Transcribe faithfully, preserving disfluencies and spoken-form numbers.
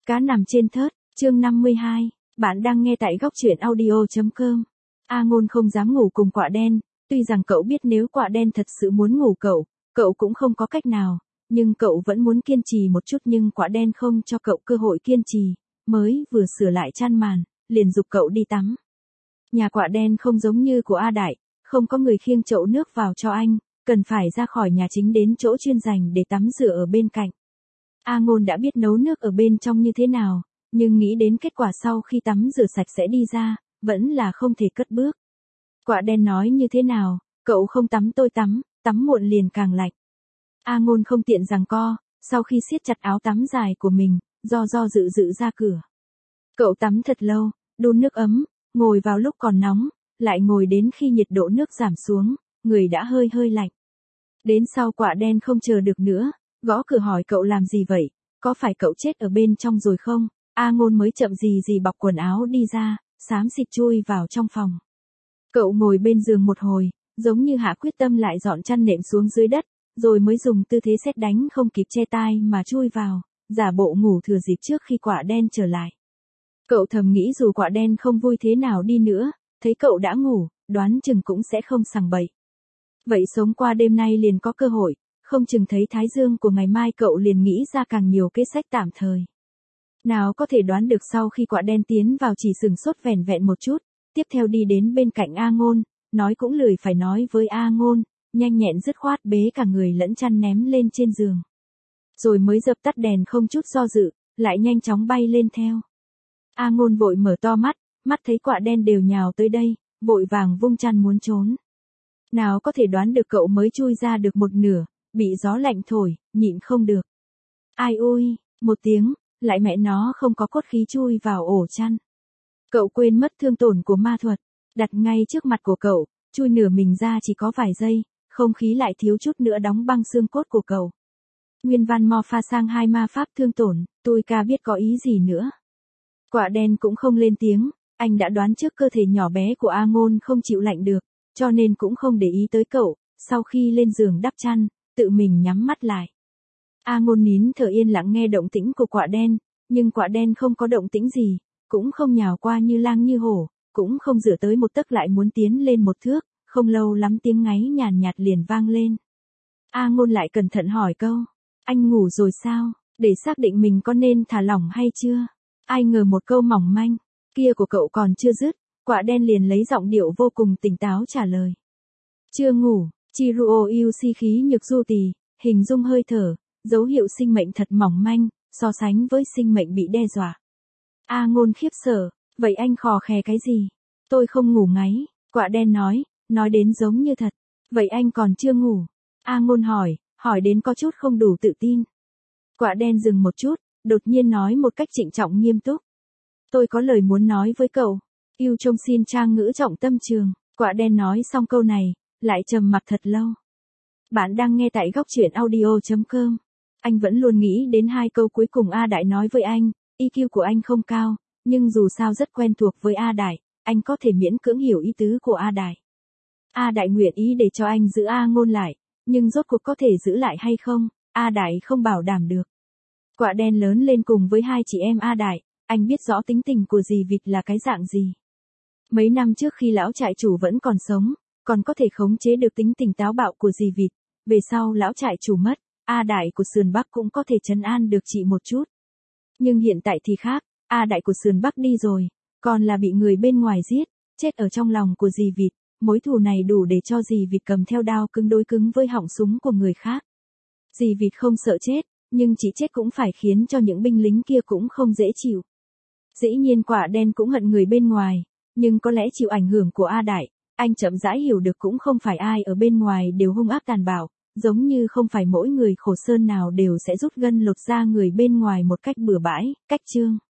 Cá nằm trên thớt, chương năm mươi hai, bạn đang nghe tại góc truyện audio chấm com. A Ngôn không dám ngủ cùng Quạ Đen, tuy rằng cậu biết nếu Quạ Đen thật sự muốn ngủ cậu, cậu cũng không có cách nào, nhưng cậu vẫn muốn kiên trì một chút nhưng Quạ Đen không cho cậu cơ hội kiên trì, mới vừa sửa lại chăn màn, liền giục cậu đi tắm. Nhà Quạ Đen không giống như của A Đại, không có người khiêng chậu nước vào cho anh, cần phải ra khỏi nhà chính đến chỗ chuyên dành để tắm rửa ở bên cạnh. A Ngôn đã biết nấu nước ở bên trong như thế nào, nhưng nghĩ đến kết quả sau khi tắm rửa sạch sẽ đi ra, vẫn là không thể cất bước. Quạ Đen nói như thế nào, cậu không tắm tôi tắm, tắm muộn liền càng lạnh. A Ngôn không tiện giằng co, sau khi siết chặt áo tắm dài của mình, do do dự dự ra cửa. Cậu tắm thật lâu, đun nước ấm, ngồi vào lúc còn nóng, lại ngồi đến khi nhiệt độ nước giảm xuống, người đã hơi hơi lạnh. Đến sau Quạ Đen không chờ được nữa, gõ cửa hỏi cậu làm gì vậy, có phải cậu chết ở bên trong rồi không? A Ngôn mới chậm gì gì bọc quần áo đi ra, xám xịt chui vào trong phòng. Cậu ngồi bên giường một hồi, giống như hạ quyết tâm lại dọn chăn nệm xuống dưới đất, rồi mới dùng tư thế sét đánh không kịp che tai mà chui vào, giả bộ ngủ thừa dịp trước khi Quạ Đen trở lại. Cậu thầm nghĩ dù Quạ Đen không vui thế nào đi nữa, thấy cậu đã ngủ, đoán chừng cũng sẽ không sằng bậy. Vậy sống qua đêm nay liền có cơ hội, không chừng thấy thái dương của ngày mai cậu liền nghĩ ra càng nhiều kế sách tạm thời. Nào có thể đoán được sau khi Quạ Đen tiến vào chỉ sừng sốt vẻn vẹn một chút, tiếp theo đi đến bên cạnh A Ngôn, nói cũng lười phải nói với A Ngôn, nhanh nhẹn dứt khoát bế cả người lẫn chăn ném lên trên giường. Rồi mới dập tắt đèn không chút do dự, lại nhanh chóng bay lên theo. A Ngôn vội mở to mắt, mắt thấy Quạ Đen đều nhào tới đây, vội vàng vung chăn muốn trốn. Nào có thể đoán được cậu mới chui ra được một nửa, bị gió lạnh thổi, nhịn không được. Ai ôi, một tiếng, lại mẹ nó không có cốt khí chui vào ổ chăn. Cậu quên mất thương tổn của ma thuật, đặt ngay trước mặt của cậu, chui nửa mình ra chỉ có vài giây, không khí lại thiếu chút nữa đóng băng xương cốt của cậu. Nguyên văn mo pha sang hai ma pháp thương tổn, tôi ca biết có ý gì nữa. Quạ Đen cũng không lên tiếng, anh đã đoán trước cơ thể nhỏ bé của A Ngôn không chịu lạnh được, cho nên cũng không để ý tới cậu, sau khi lên giường đắp chăn, tự mình nhắm mắt lại. A Ngôn nín thở yên lặng nghe động tĩnh của Quạ Đen, nhưng Quạ Đen không có động tĩnh gì, cũng không nhào qua như lang như hổ, cũng không dựa tới một tấc lại muốn tiến lên một thước, không lâu lắm tiếng ngáy nhàn nhạt liền vang lên. A Ngôn lại cẩn thận hỏi câu, anh ngủ rồi sao, để xác định mình có nên thả lỏng hay chưa? Ai ngờ một câu mỏng manh kia của cậu còn chưa dứt, Quạ Đen liền lấy giọng điệu vô cùng tỉnh táo trả lời. Chưa ngủ, Chiruo yêu si khí nhược du tì, hình dung hơi thở, dấu hiệu sinh mệnh thật mỏng manh, so sánh với sinh mệnh bị đe dọa. A Ngôn khiếp sợ, vậy anh khò khè cái gì? Tôi không ngủ ngáy, Quạ Đen nói, nói đến giống như thật. Vậy anh còn chưa ngủ? A Ngôn hỏi, hỏi đến có chút không đủ tự tin. Quạ Đen dừng một chút, đột nhiên nói một cách trịnh trọng nghiêm túc. Tôi có lời muốn nói với cậu. Yêu trông xin trang ngữ trọng tâm trường. Quạ Đen nói xong câu này, lại trầm mặc thật lâu. Bạn đang nghe tại góc truyện audio chấm com. Anh vẫn luôn nghĩ đến hai câu cuối cùng A Đại nói với anh, i kiu của anh không cao, nhưng dù sao rất quen thuộc với A Đại, anh có thể miễn cưỡng hiểu ý tứ của A Đại. A Đại nguyện ý để cho anh giữ A Ngôn lại, nhưng rốt cuộc có thể giữ lại hay không, A Đại không bảo đảm được. Quạ Đen lớn lên cùng với hai chị em A Đại, anh biết rõ tính tình của dì vịt là cái dạng gì. Mấy năm trước khi lão trại chủ vẫn còn sống, còn có thể khống chế được tính tình táo bạo của dì vịt, về sau lão trại chủ mất, A Đại của sườn Bắc cũng có thể trấn an được chị một chút. Nhưng hiện tại thì khác, A Đại của sườn Bắc đi rồi, còn là bị người bên ngoài giết, chết ở trong lòng của dì vịt, mối thù này đủ để cho dì vịt cầm theo đao cứng đối cứng với họng súng của người khác. Dì vịt không sợ chết, nhưng chỉ chết cũng phải khiến cho những binh lính kia cũng không dễ chịu. Dĩ nhiên Quạ Đen cũng hận người bên ngoài, nhưng có lẽ chịu ảnh hưởng của A Đại, anh chậm rãi hiểu được cũng không phải ai ở bên ngoài đều hung ác tàn bạo, giống như không phải mỗi người khổ sơn nào đều sẽ rút gân lột da người bên ngoài một cách bừa bãi, cách chương.